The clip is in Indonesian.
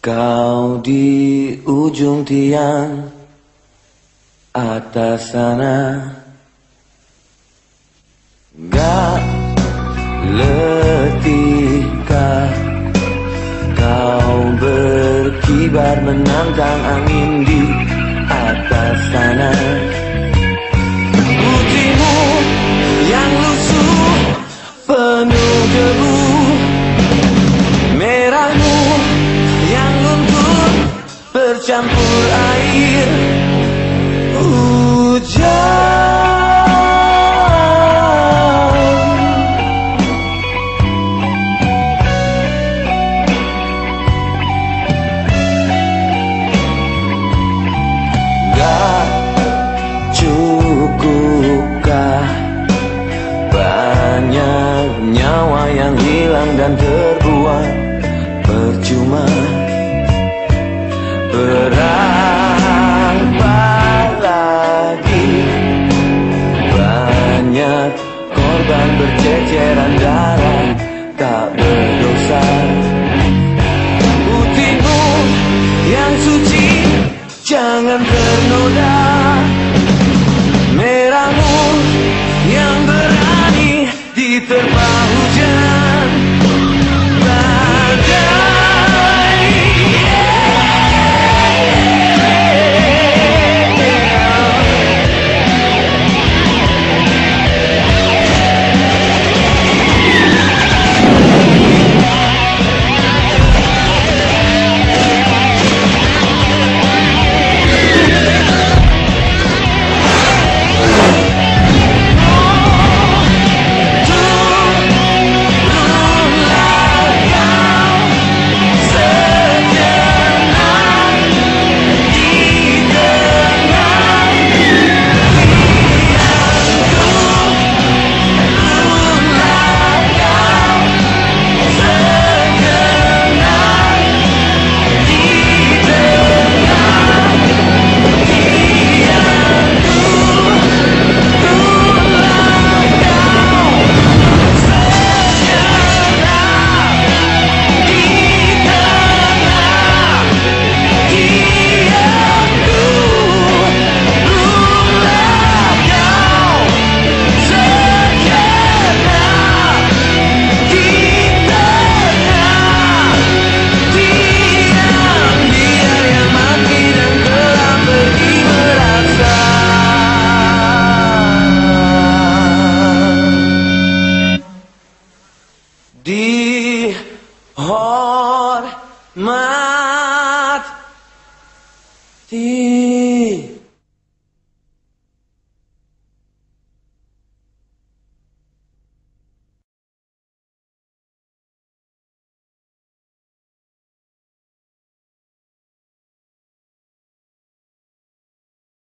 Kau di ujung tiang atas sana, gak letihkah kau berkibar menantang angin di atas sana? Putihmu yang lusuh penuh debu, merahmu yang luntur bercampur air hujan. Gak cukupkah banyak nyawa yang hilang dan terbuang percuma? Berapa lagi banyak korban berceceran darah tak berdosa? Putihmu yang suci jangan ternoda, merahmu yang berani diterpa hujan badai. Dihormati.